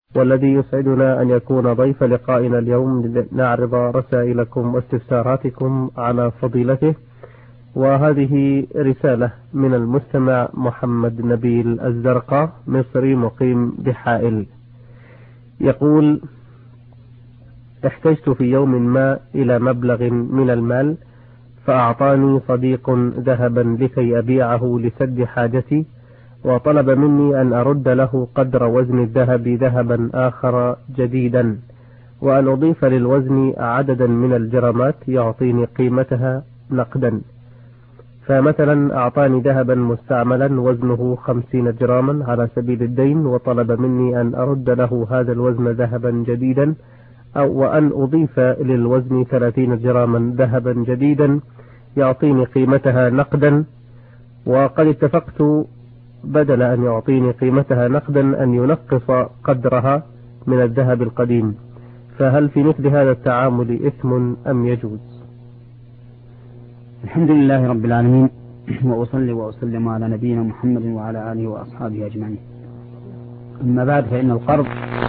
والذي يسعدنا أن يكون ضيف لقائنا اليوم لنعرض رسائلكم واستفساراتكم على فضيلته. وهذه رسالة من المستمع محمد نبيل الزرقاء، مصري مقيم بحائل، يقول: احتجت في يوم ما إلى مبلغ من المال، فأعطاني صديق ذهبا لكي أبيعه لسد حاجتي، وطلب مني أن أرد له قدر وزن الذهب ذهبا آخر جديدا، وأن أضيف للوزن عددا من الجرامات يعطيني قيمتها نقدا. فمثلا أعطاني ذهبا مستعملا وزنه 50 جراما على سبيل الدين، وطلب مني أن أرد له هذا الوزن ذهبا جديدا، وأن أضيف للوزن 30 جراما ذهبا جديدا يعطيني قيمتها نقدا. وقد اتفقت بدل أن يعطيني قيمتها نقدا أن ينقص قدرها من الذهب القديم، فهل في مثل هذا التعامل إثم أم يجوز؟ الحمد لله رب العالمين، وأصلي وأسلم على نبينا محمد وعلى آله وأصحابه أجمعين. أما بعد، فإن القرض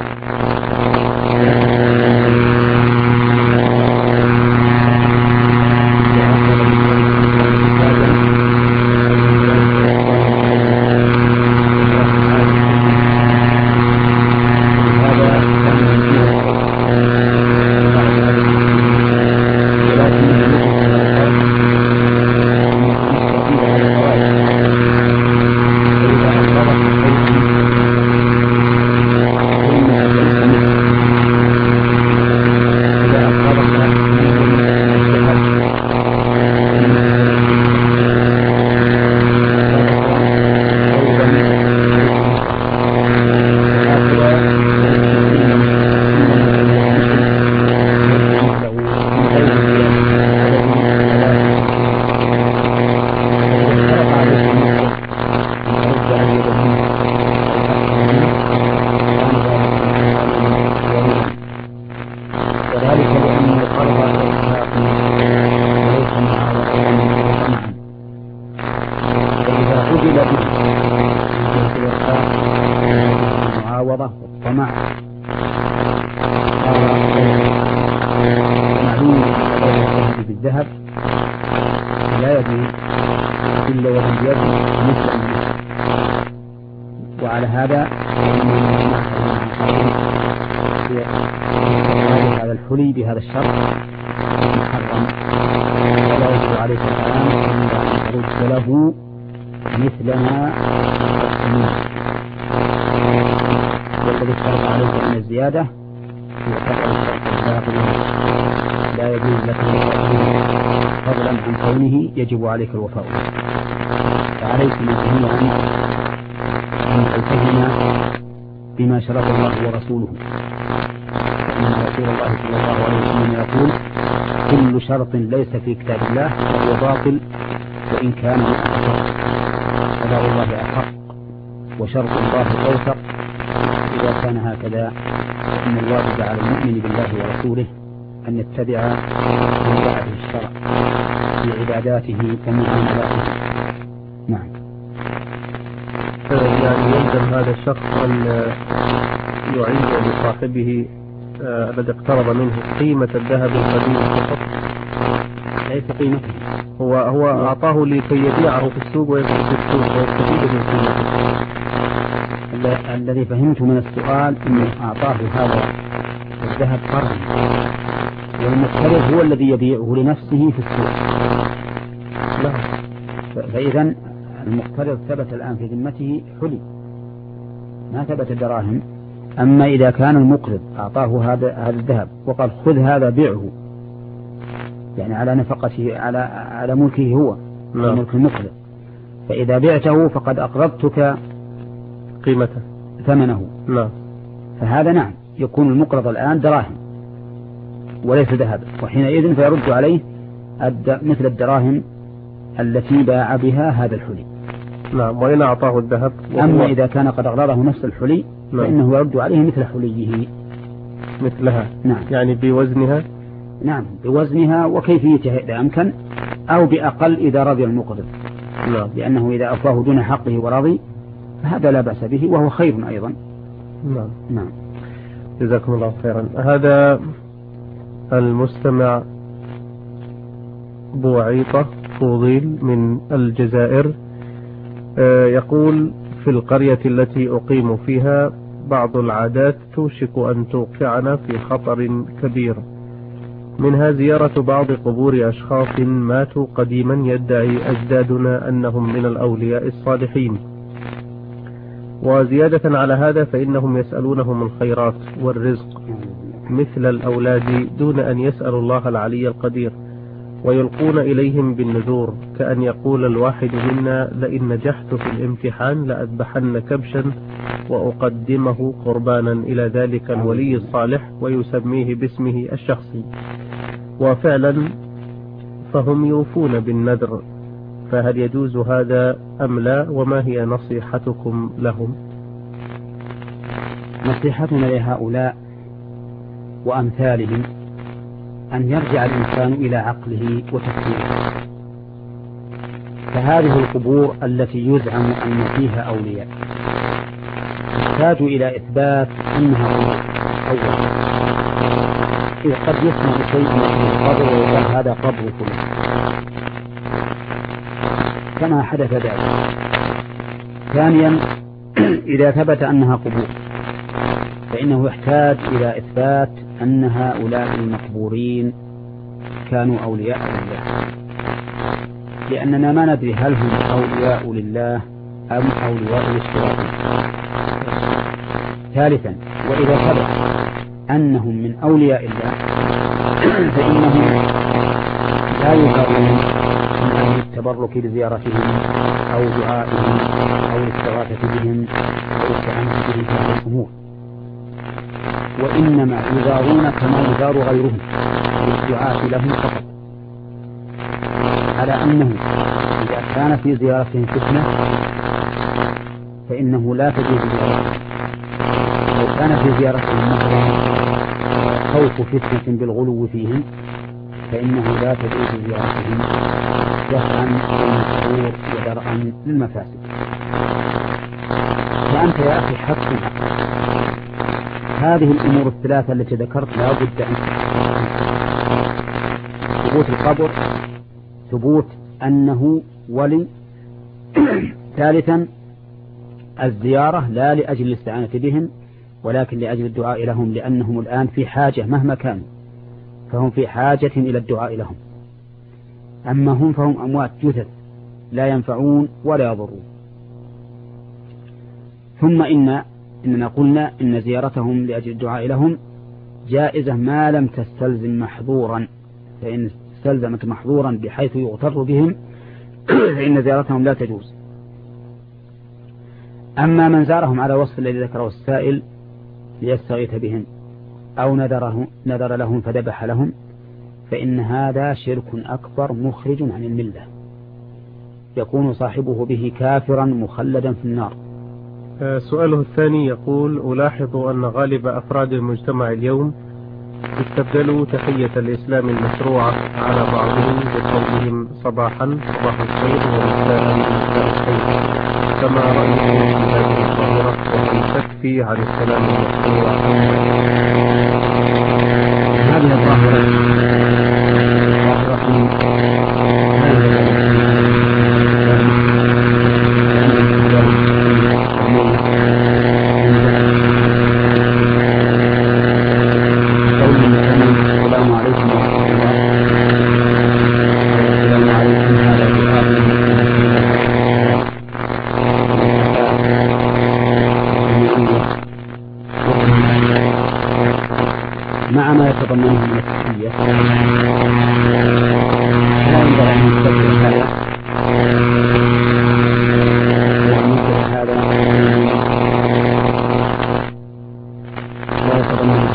بالذهب لا يجوز إلا وباليد مثل المثل. وعلى هذا هذا الحلي بهذا الشرط محرم، ولا يجب عليك الآن إلا أن ترد له مثل ما تقسمه، والذي اشترط عليك من الزيادة هو قطع الشرط الباقي، لا يجوز لك فضلا عن كونه يجب عليك الوفاء. فعليك جميعا أن تلتزم بما شرط الله ورسوله، فإن رسول الله صلى الله عليه وسلم يقول: كل شرط ليس في كتاب الله فهو باطل وإن كان أحق، قضاء الله أحق وشرط الله أوثق. إذا كان هكذا فإن الواجب على المؤمن بالله ورسوله أن يتبع من بعده الشرع في عباداته ومعاملاته. نعم. يعني يلزم هذا الشخص أن يعيد لصاحبه الذي اقترض منه قيمة الذهب القديم فقط، ليس قيمته. هو أعطاه لكي يبيعه في السوق ويستفيد من قيمته. الذي فهمت من السؤال أنه أعطاه هذا الذهب قرضا، والمقترض هو الذي يبيعه لنفسه في السوق. لا. فإذا المقترض ثبت الآن في ذمته حلي، ما ثبت الدراهم. أما إذا كان المقرض أعطاه هذا الذهب وقال: خذ هذا بيعه، يعني على نفقته على ملكه هو، ملك المقرض، فإذا بعته فقد أقرضتك قيمته ثمنه. لا. فهذا نعم يكون المقرض الآن دراهم وليس ذهب، وحينئذ فيرد عليه مثل الدراهم التي باع بها هذا الحلي. نعم. وإن أعطاه الذهب أما إذا كان قد أغرضه نفس الحلي فإنه يرد عليه مثل حليه مثلها. نعم. يعني بوزنها. نعم، بوزنها وكيفيتها إذا أمكن، أو بأقل إذا رضي المقرض. نعم. لأنه إذا أفاه دون حقه ورضي فهذا لا بأس به، وهو خير أيضا. نعم. نعم. جزاكم الله خيرا. هذا المستمع بوعيطة فوضيل من الجزائر يقول: في القرية التي أقيم فيها بعض العادات توشك أن توقعنا في خطر كبير، منها زيارة بعض قبور أشخاص ماتوا قديما يدعي أجدادنا أنهم من الأولياء الصالحين، وزيادة على هذا فإنهم يسألونهم الخيرات والرزق مثل الأولاد دون أن يسألوا الله العلي القدير، ويلقون إليهم بالنذور، كأن يقول الواحد منا: لئن نجحت في الامتحان لأذبحن كبشا وأقدمه قربانا إلى ذلك الولي الصالح ويسميه باسمه الشخصي. وفعلا فهم يوفون بالنذر، فهل يجوز هذا أم لا؟ وما هي نصيحتكم لهم؟ نصيحتنا لهؤلاء وأمثالهم أن يرجع الإنسان إلى عقله وتفكيره. فهذه القبور التي يزعم أن فيها أولياء تحتاج إلى إثبات أنها أولا، إذ قد يسمع شيء من القبر ويقال هذا قبر فلان كما حدث ذلك. ثانيا، إذا ثبت أنها قبور فإنه يحتاج إلى إثبات أن هؤلاء المقبورين كانوا أولياء لله، لأننا ما ندري هل هم أولياء لله أم أولياء للشياطين. ثالثا، وإذا ثبت أنهم من أولياء الله فإنهم لا يقرون من أجل التبرك بزيارتهم أو دعائهم أو الاستغاثة بهم أو الاستعانة بهم في هذه الأمور، وإنما يزارون كما يزار غيرهم بالدعاء لهم فقط، على أنه إذا كان في زيارتهم فتنة فإنه لا تجوز زيارتهم، لو كان في زيارتهم مثلا خوف فتنة بالغلو فيهم فإنه لا تجوز زيارتهم دفعا للمشرور ودرءا للمفاسد. فأنت يا أخي حق هذه الأمور الثلاثة التي ذكرت لا بد أن ثبوت القبر، ثبوت أنه ولي. ثالثا، الزيارة لا لأجل الاستعانة بهم ولكن لأجل الدعاء لهم، لأنهم الآن في حاجة مهما كانوا فهم في حاجة إلى الدعاء لهم، أما هم فهم أموات جثث لا ينفعون ولا يضرون. ثم إننا قلنا إن زيارتهم لأجل الدعاء لهم جائزة ما لم تستلزم محظورا، فإن استلزمت محظورا بحيث يغتر بهم فإن زيارتهم لا تجوز. أما من زارهم على وصف الذي ذكره السائل ليستغيث بهم أو نذر لهم فذبح لهم فإن هذا شرك أكبر مخرج عن الملة، يكون صاحبه به كافرا مخلدا في النار. سؤاله الثاني يقول: ألاحظ أن غالب أفراد المجتمع اليوم استبدلوا تحية الإسلام المشروعة على بعضهم بقولهم صباحا صباح الخير ومساء مساء الخير، كما رأيت في هذه الظاهرة وهل تكفي عن السلام المشروع؟ هذه الظاهرة مع ما يتضمنه من التحية لا ينبغي أن يستبدل هذا وأن ينبغي هذا لا يتضمنه.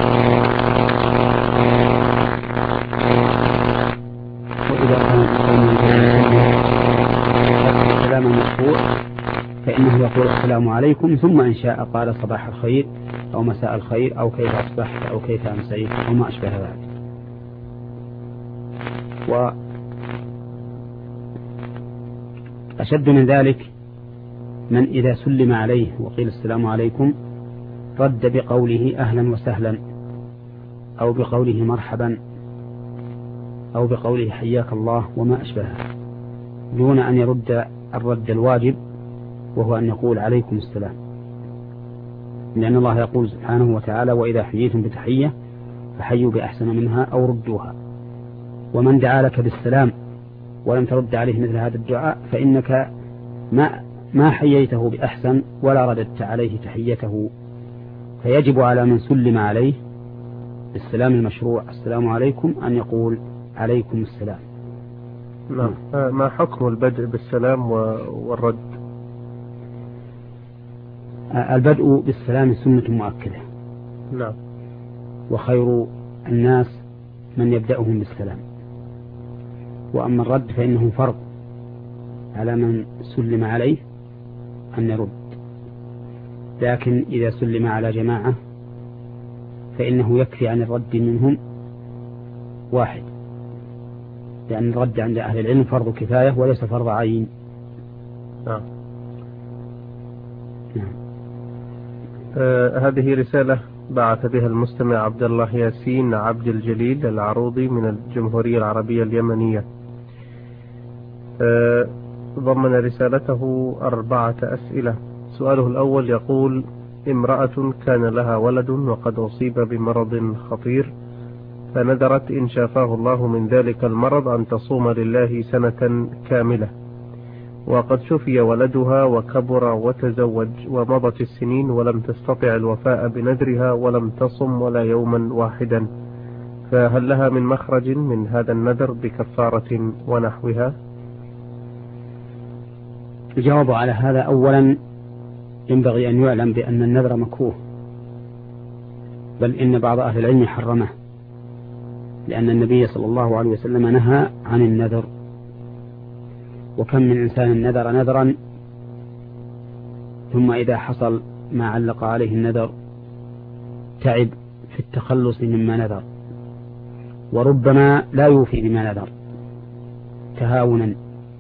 وإذا كان السلام المشروع فإنه يقول السلام عليكم، ثم إن شاء قال صباح الخير أو مساء الخير أو كيف أصبحت أو كيف أمسيت أو ما أشبه ذلك. وأشد من ذلك من إذا سلم عليه وقيل السلام عليكم رد بقوله أهلا وسهلا، أو بقوله مرحبا، أو بقوله حياك الله وما أشبهه، دون أن يرد الرد الواجب وهو أن يقول عليكم السلام، لأن الله يقول سبحانه وتعالى وإذا حييتم بتحية فحيوا بأحسن منها أو ردوها. ومن دعا لك بالسلام ولم ترد عليه مثل هذا الدعاء فإنك ما حييته بأحسن ولا رددت عليه تحيته. فيجب على من سلم عليه بالسلام المشروع السلام عليكم أن يقول عليكم السلام. نعم. ما حكم البدء بالسلام والرد؟ البدء بالسلام سنة مؤكدة. نعم. وخير الناس من يبدأهم بالسلام. وأما الرد فإنه فرض على من سلم عليه أن يرد، لكن إذا سلم على جماعة فإنه يكفي عن الرد منهم واحد، لأن الرد عند أهل العلم فرض كفاية وليس فرض عين. نعم. هذه رسالة بعث بها المستمع عبد الله ياسين عبد الجليل العروضي من الجمهورية العربية اليمنية. ضمن رسالته 4 أسئلة. سؤاله الأول يقول: امرأة كان لها ولد وقد أصيب بمرض خطير، فنذرت إن شافاه الله من ذلك المرض أن تصوم لله سنة كاملة، وقد شفي ولدها وكبر وتزوج ومضت السنين ولم تستطع الوفاء بنذرها ولم تصم ولا يوما واحدا، فهل لها من مخرج من هذا النذر بكفارة ونحوها؟ الجواب على هذا: أولا ينبغي أن يعلم بأن النذر مكروه، بل إن بعض أهل العلم حرمه، لأن النبي صلى الله عليه وسلم نهى عن النذر. وكم من إنسان نذر نذرا ثم إذا حصل ما علق عليه النذر تعب في التخلص مما نذر، وربما لا يوفي بما نذر تهاونا،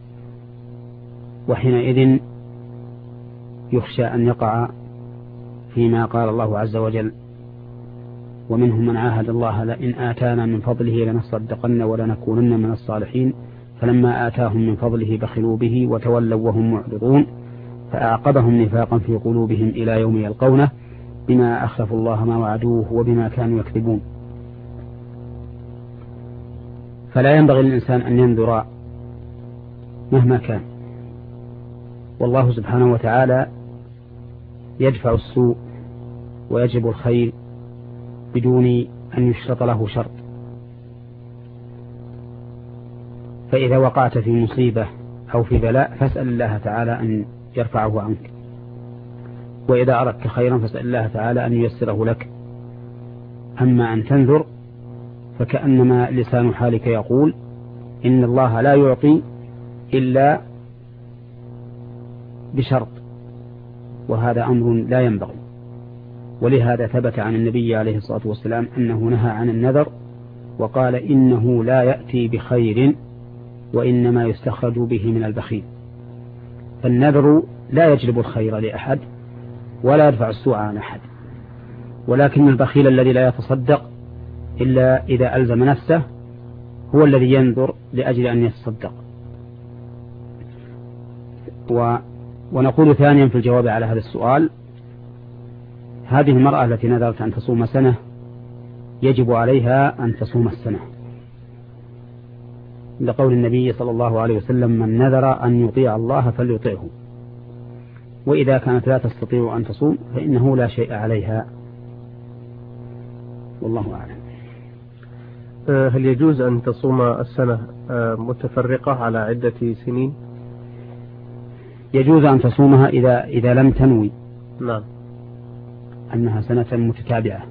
وحينئذ يخشى أن يقع فيما قال الله عز وجل: ومنهم من عاهد الله لئن آتانا من فضله لنصدقن ولنكونن من الصالحين فلما آتاهم من فضله بخلوا به وتولوا وهم معرضون فأعقبهم نفاقا في قلوبهم إلى يوم يلقونه بما أخلفوا الله ما وعدوه وبما كانوا يكذبون. فلا ينبغي للإنسان أن ينذر مهما كان، والله سبحانه وتعالى يدفع السوء ويجب الخير بدون أن يشرط له شرط. فإذا وقعت في مصيبة أو في بلاء فاسأل الله تعالى أن يرفعه عنك، وإذا أردت خيرا فاسأل الله تعالى أن ييسره لك. أما أن تنذر فكأنما لسان حالك يقول إن الله لا يعطي إلا بشرط، وهذا أمر لا ينبغي. ولهذا ثبت عن النبي عليه الصلاة والسلام أنه نهى عن النذر وقال إنه لا يأتي بخير وإنما يستخرج به من البخيل. فالنذر لا يجلب الخير لأحد ولا يدفع السوء عن أحد، ولكن البخيل الذي لا يتصدق إلا إذا ألزم نفسه هو الذي ينذر لأجل أن يتصدق. ونقول ثانيا في الجواب على هذا السؤال: هذه المرأة التي نذرت أن تصوم سنة يجب عليها أن تصوم السنة، لقول النبي صلى الله عليه وسلم: من نذر أن يطيع الله فليطيعه، وإذا كانت لا تستطيع أن تصوم فإنه لا شيء عليها، والله أعلم. هل يجوز أن تصوم السنة متفرقة على عدة سنين؟ يجوز أن تصومها إذا لم تنوي نعم أنها سنة متتابعة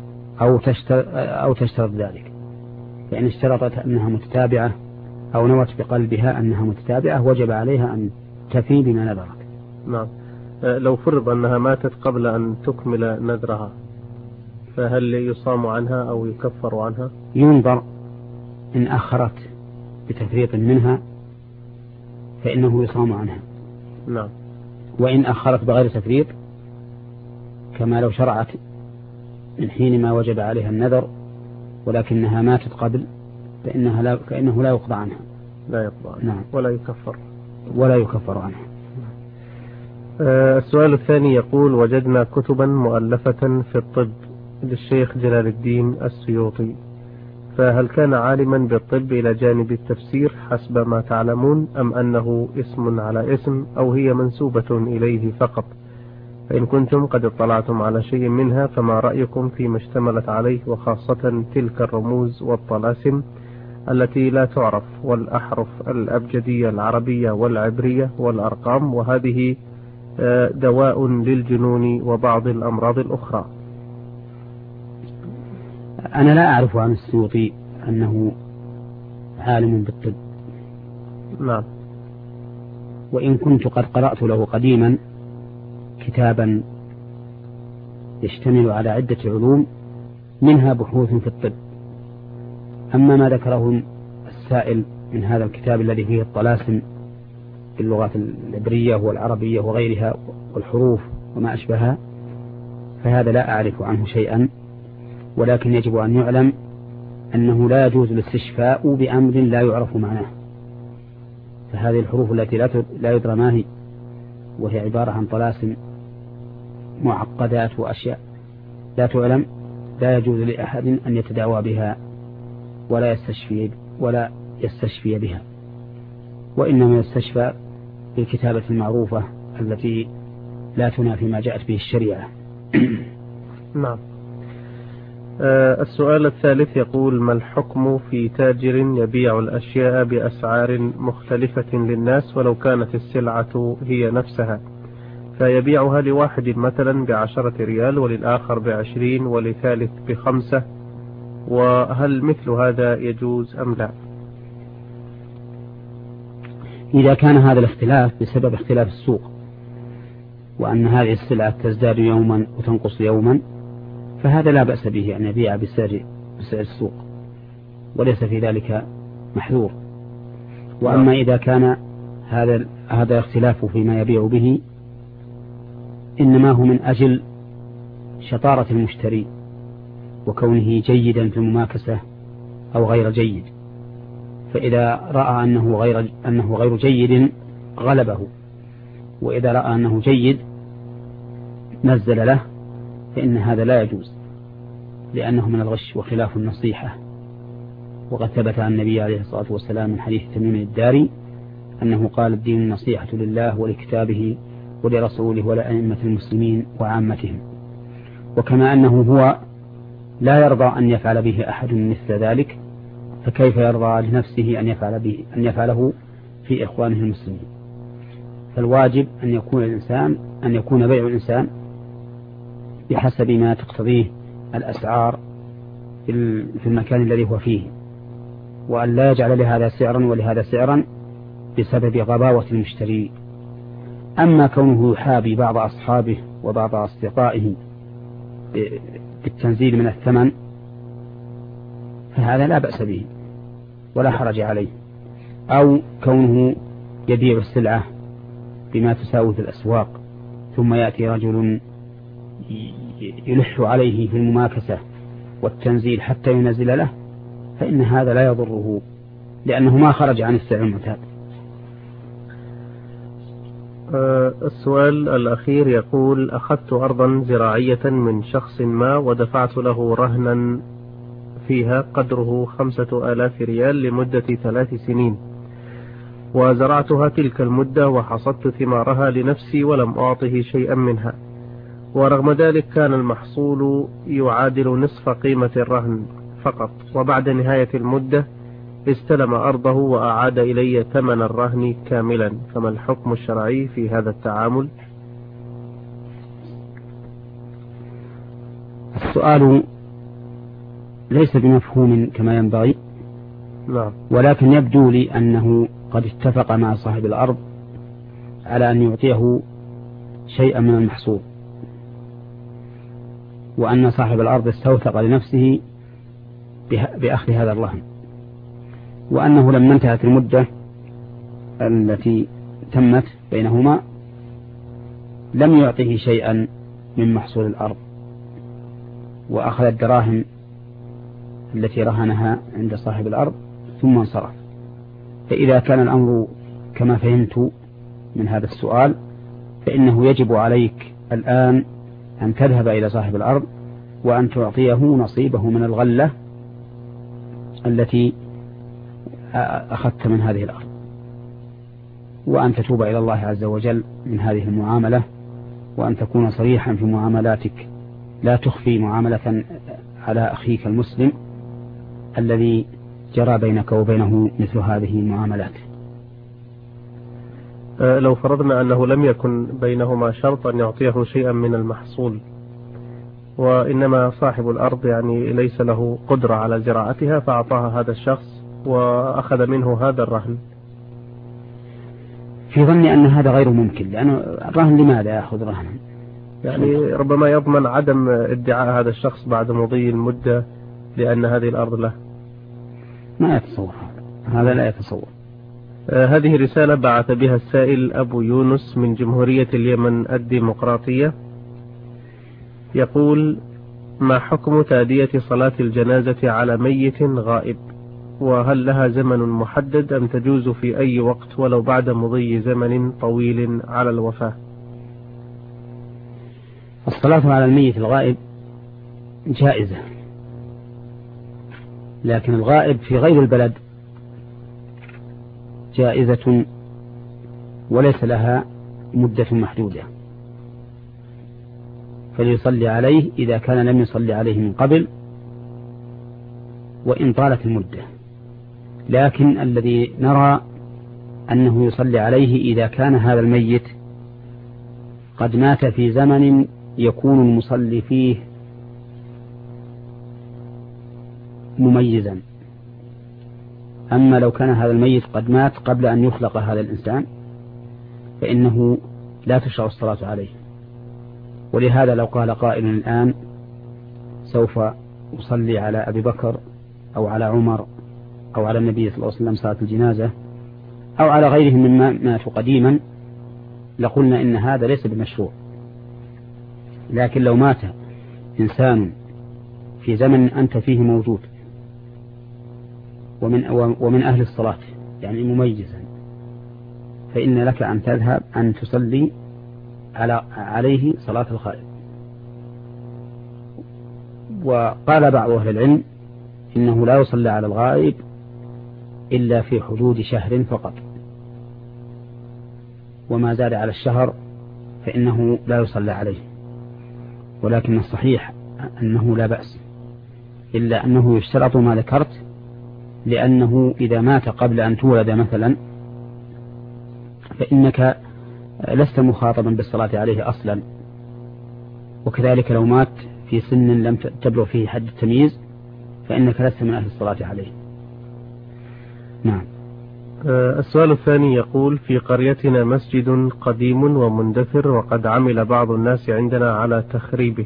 أو تشترط ذلك. فإن اشترطت أنها متتابعة أو نوت بقلبها أنها متتابعة وجب عليها أن تفي بما نذرت. نعم. لو فرض أنها ماتت قبل أن تكمل نذرها فهل يصام عنها أو يكفر عنها؟ ينظر، إن أخرت بتفريط منها فإنه يصام عنها. نعم. وإن أخرت بغير تفريط كما لو شرعت من حين ما وجب عليها النذر ولكنها ماتت قبل فإنه لا يقضى عنها. لا يقضى عنها. نعم. ولا يكفر عنها. السؤال الثاني يقول: وجدنا كتبا مؤلفة في الطب للشيخ جلال الدين السيوطي، فهل كان عالما بالطب إلى جانب التفسير حسب ما تعلمون، أم أنه اسم على اسم، أو هي منسوبة إليه فقط؟ فإن كنتم قد اطلعتم على شيء منها فما رأيكم فيما اشتملت عليه، وخاصة تلك الرموز والطلاسم التي لا تعرف، والأحرف الأبجدية العربية والعبرية والأرقام، وهذه دواء للجنون وبعض الأمراض الأخرى. أنا لا أعرف عن السيوطي أنه عالم بالطب. نعم. وإن كنت قد قرأت له قديما كتابا يشتمل على عدة علوم منها بحوث في الطب. أما ما ذكره السائل من هذا الكتاب الذي فيه الطلاسم باللغات العبرية والعربية وغيرها والحروف وما أشبهها، فهذا لا أعرف عنه شيئا، ولكن يجب أن يعلم أنه لا يجوز الاستشفاء بأمر لا يعرف معناه. فهذه الحروف التي لا يدرى ما هي، وهي عبارة عن طلاسم معقدات وأشياء لا تعلم، لا يجوز لأحد أن يتداوى بها ولا يستشفي بها، وإنما يستشفى بالكتابة المعروفة التي لا تنافي ما جاءت به الشريعة. نعم. السؤال الثالث يقول: ما الحكم في تاجر يبيع الأشياء بأسعار مختلفة للناس ولو كانت السلعة هي نفسها، فيبيعها لواحد مثلا ب10 ريال وللآخر ب20 ولثالث ب5، وهل مثل هذا يجوز أم لا؟ إذا كان هذا الاختلاف بسبب اختلاف السوق، وأن هذه السلعة تزداد يوما وتنقص يوما، فهذا لا بأس به أن يبيع بسعر السوق، وليس في ذلك محذور. وأما إذا كان هذا اختلاف فيما يبيع به إنما هو من أجل شطارة المشتري وكونه جيدا في المماكسة أو غير جيد، فإذا رأى أنه غير جيد غلبه، وإذا رأى أنه جيد نزل له، فإن هذا لا يجوز، لأنه من الغش وخلاف النصيحة. وقد ثبت عن النبي عليه الصلاة والسلام من حديث تميم الداري أنه قال: الدين النصيحة لله ولكتابه ولرسوله ولأئمة المسلمين وعامتهم. وكما أنه هو لا يرضى أن يفعل به أحد مثل ذلك، فكيف يرضى لنفسه أن يفعله في إخوانه المسلمين؟ فالواجب أن يكون بيع الإنسان بحسب ما تقتضيه الأسعار في المكان الذي هو فيه، وأن لا يجعل لهذا سعرا ولهذا سعرا بسبب غباوة المشتري. أما كونه يحابي بعض أصحابه وبعض أصدقائه بالتنزيل من الثمن فهذا لا بأس به ولا حرج عليه، أو كونه يبيع السلعة بما تساوي في الأسواق ثم يأتي رجل يلح عليه في المماكسة والتنزيل حتى ينزل له، فإن هذا لا يضره، لأنه ما خرج عن السعر المعتاد. السؤال الأخير يقول: أخذت أرضا زراعية من شخص ما ودفعت له رهنا فيها قدره 5000 ريال لمدة 3 سنين، وزرعتها تلك المدة وحصدت ثمارها لنفسي ولم أعطه شيئا منها، ورغم ذلك كان المحصول يعادل نصف قيمة الرهن فقط، وبعد نهاية المدة استلم أرضه وأعاد إلي ثمن الرهن كاملا، فما الحكم الشرعي في هذا التعامل؟ السؤال ليس بمفهوم كما ينبغي، نعم، ولكن يبدو لي أنه قد اتفق مع صاحب الأرض على أن يعطيه شيئا من المحصول، وأن صاحب الأرض استوثق لنفسه بأخذ هذا الرهن، وأنه لما انتهت المدة التي تمت بينهما لم يعطيه شيئا من محصول الأرض وأخذ الدراهم التي رهنها عند صاحب الأرض ثم انصرف. فإذا كان الأمر كما فهمت من هذا السؤال فإنه يجب عليك الآن أن تذهب إلى صاحب الأرض وأن تعطيه نصيبه من الغلة التي أخذت من هذه الأرض، وأن تتوب إلى الله عز وجل من هذه المعاملة، وأن تكون صريحا في معاملاتك لا تخفي معاملة على أخيك المسلم الذي جرى بينك وبينه مثل هذه المعاملات. لو فرضنا أنه لم يكن بينهما شرط أن يعطيه شيئا من المحصول، وإنما صاحب الأرض يعني ليس له قدرة على زراعتها فأعطاها هذا الشخص وأخذ منه هذا الرهن، في ظني أن هذا غير ممكن، لأنه الرهن لماذا يأخذ رهنا؟ يعني ربما يضمن عدم ادعاء هذا الشخص بعد مضي المدة لأن هذه الأرض له. ما يتصور هذا لا يتصور. هذه رسالة بعث بها السائل أبو يونس من جمهورية اليمن الديمقراطية، يقول: ما حكم تأدية صلاة الجنازة على ميت غائب؟ وهل لها زمن محدد أم تجوز في أي وقت ولو بعد مضي زمن طويل على الوفاة؟ الصلاة على الميت الغائب جائزة، لكن الغائب في غير البلد جائزة وليس لها مدة محدودة، فليصلي عليه إذا كان لم يصلي عليه من قبل وإن طالت المدة. لكن الذي نرى أنه يصلي عليه إذا كان هذا الميت قد مات في زمن يكون المصلي فيه مميزا. أما لو كان هذا الميت قد مات قبل أن يخلق هذا الإنسان فإنه لا تشرع الصلاة عليه. ولهذا لو قال قائل الآن سوف أصلي على أبي بكر أو على عمر أو على النبي صلى الله عليه وسلم صلاة الجنازة أو على غيرهم مما ماتوا قديما لقلنا إن هذا ليس بمشروع. لكن لو مات إنسان في زمن أنت فيه موجود ومن أهل الصلاة يعني مميزا، فإن لك أن تذهب أن تصلي عليه صلاة الغائب. وقال بعض أهل العلم إنه لا يصلى على الغائب إلا في حدود شهر فقط، وما زاد على الشهر فإنه لا يصلى عليه. ولكن الصحيح أنه لا بأس، إلا أنه يشترط ما ذكرت، لأنه إذا مات قبل أن تولد مثلا فإنك لست مخاطبا بالصلاة عليه أصلا، وكذلك لو مات في سن لم تبلغ فيه حد التمييز فإنك لست من أهل الصلاة عليه. نعم. السؤال الثاني يقول: في قريتنا مسجد قديم ومندثر وقد عمل بعض الناس عندنا على تخريبه،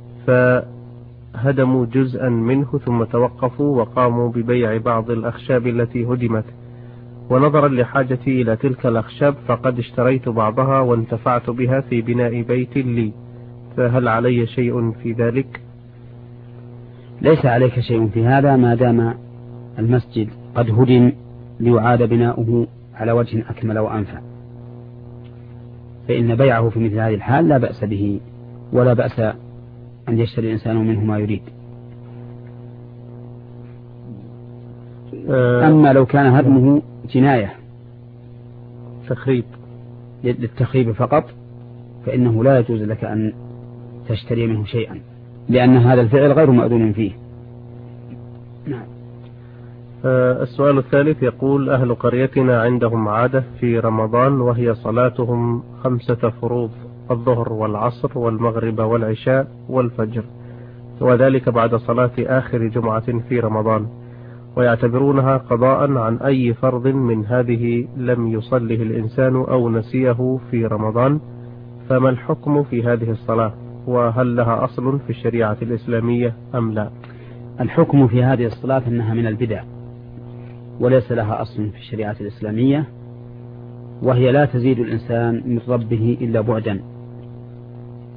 فهدموا جزءا منه ثم توقفوا وقاموا ببيع بعض الأخشاب التي هدمت، ونظرا لحاجتي إلى تلك الأخشاب فقد اشتريت بعضها وانتفعت بها في بناء بيت لي، فهل علي شيء في ذلك؟ ليس عليك شيء في هذا ما دام المسجد قد هدم ليعاد بناؤه على وجه أكمل وأنفع، فإن بيعه في مثل هذه الحال لا بأس به، ولا بأس أن يشتري الإنسان منه ما يريد. أما لو كان هدمه جناية تخريب للتخريب فقط فإنه لا يجوز لك أن تشتري منه شيئا، لأن هذا الفعل غير مأذون فيه. نعم. السؤال الثالث يقول: أهل قريتنا عندهم عادة في رمضان وهي صلاتهم 5 فروض: الظهر والعصر والمغرب والعشاء والفجر، وذلك بعد صلاة آخر جمعة في رمضان، ويعتبرونها قضاء عن أي فرض من هذه لم يصله الإنسان أو نسيه في رمضان، فما الحكم في هذه الصلاة؟ وهل لها أصل في الشريعة الإسلامية أم لا؟ الحكم في هذه الصلاة أنها من البدع وليس لها أصل في الشريعة الإسلامية، وهي لا تزيد الإنسان من ربه إلا بعدا،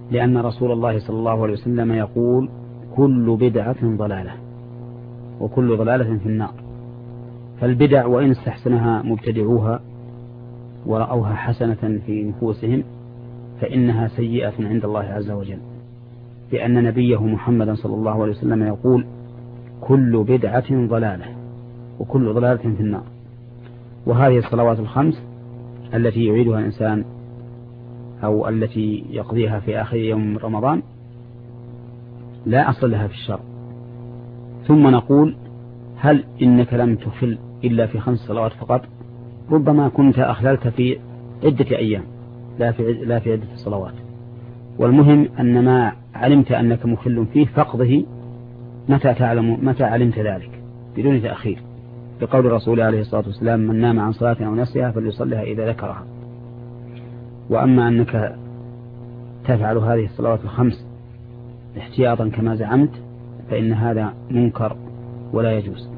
لأن رسول الله صلى الله عليه وسلم يقول كل بدعة ضلالة وكل ضلالة في النار. فالبدع وإن استحسنها مبتدعوها ورأوها حسنة في نفوسهم فإنها سيئة عند الله عز وجل، لأن نبيه محمد صلى الله عليه وسلم يقول كل بدعة ضلالة وكل ضلالة في النار. وهذه الصلوات الخمس التي يعيدها الإنسان أو التي يقضيها في آخر يوم رمضان لا أصل لها في الشرع. ثم نقول هل إنك لم تخل إلا في 5 صلوات فقط؟ ربما كنت أخللت في عدة أيام لا في عدة صلوات. والمهم أن ما علمت أنك مخل فيه فقضه متى علمت ذلك بدون تأخير، بقول الرسول عليه الصلاة والسلام من نام عن صلاة أو نسيها فليصلها إذا ذكرها. وأما أنك تفعل هذه الصلوات الخمس احتياطا كما زعمت فإن هذا منكر ولا يجوز.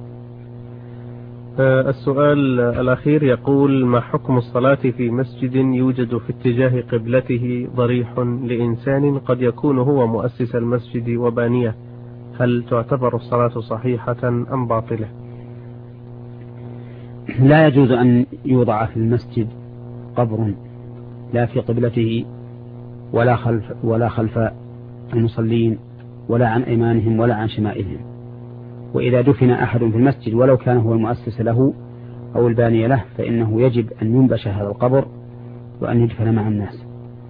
السؤال الأخير يقول ما حكم الصلاة في مسجد يوجد في اتجاه قبلته ضريح لإنسان قد يكون هو مؤسس المسجد وبانيه، هل تعتبر الصلاة صحيحة أم باطلة؟ لا يجوز أن يوضع في المسجد قبر لا في قبلته ولا خلف المصلين ولا عن أيمانهم ولا عن شمائلهم. وإذا دفن أحد في المسجد ولو كان هو المؤسس له أو الباني له فإنه يجب أن ينبش هذا القبر وأن يدفن مع الناس.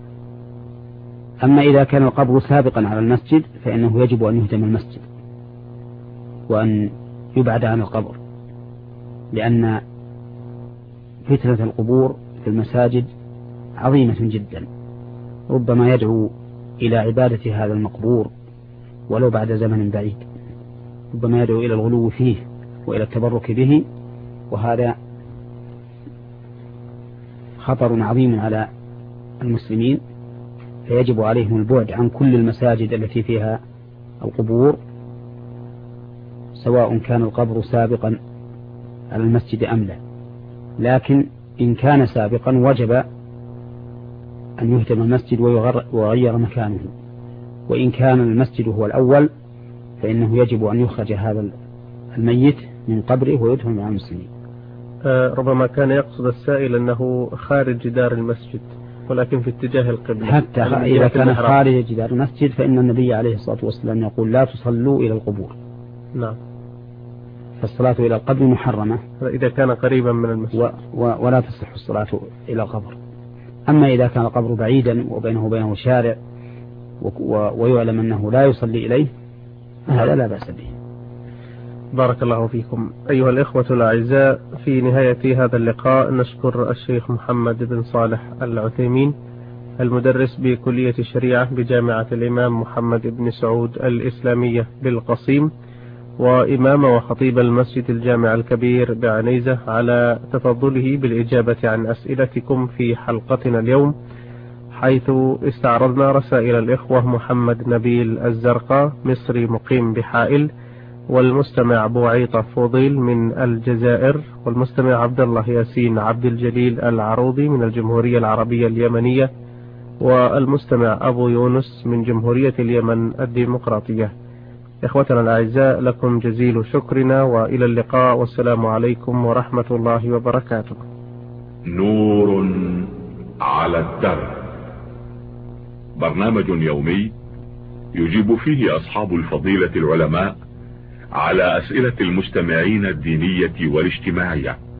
أما إذا كان القبر سابقا على المسجد فإنه يجب أن يهدم المسجد وأن يبعد عن القبر، لأن فتنة القبور في المساجد عظيمة جدا، ربما يدعو إلى عبادة هذا المقبور ولو بعد زمن بعيد، ربما يدعو إلى الغلو فيه وإلى التبرك به، وهذا خطر عظيم على المسلمين. فيجب عليهم البعد عن كل المساجد التي فيها القبور سواء كان القبر سابقا على المسجد أم لا. لكن إن كان سابقا وجب أن يهدم المسجد ويغير مكانه، وإن كان المسجد هو الأول فإنه يجب أن يخرج هذا الميت من قبره ويدفن مع المسلمين. ربما كان يقصد السائل أنه خارج جدار المسجد ولكن في اتجاه القبلة، حتى إذا كان خارج جدار المسجد فإن النبي عليه الصلاة والسلام يقول لا تصلوا إلى القبور. نعم. فالصلاة إلى القبر محرمة إذا كان قريبا من المسجد ولا تصح الصلاة إلى القبر. أما إذا كان القبر بعيدا وبينه شارع ويعلم أنه لا يصلي إليه هذا لا بأس به. بارك الله فيكم. أيها الإخوة الأعزاء، في نهاية هذا اللقاء نشكر الشيخ محمد بن صالح العثيمين المدرس بكلية الشريعة بجامعة الإمام محمد بن سعود الإسلامية بالقصيم، وإمام وخطيب المسجد الجامع الكبير بعنيزة، على تفضله بالإجابة عن أسئلتكم في حلقتنا اليوم، حيث استعرضنا رسائل الإخوة محمد نبيل الزرقاء مصري مقيم بحائل، والمستمع بوعيطة فوضيل من الجزائر، والمستمع عبد الله ياسين عبد الجليل العروضي من الجمهورية العربية اليمنية، والمستمع أبو يونس من جمهورية اليمن الديمقراطية. إخوتنا الأعزاء، لكم جزيل شكرنا وإلى اللقاء، والسلام عليكم ورحمة الله وبركاته. نور على الدرب، برنامج يومي يجيب فيه أصحاب الفضيلة العلماء على أسئلة المستمعين الدينية والاجتماعية.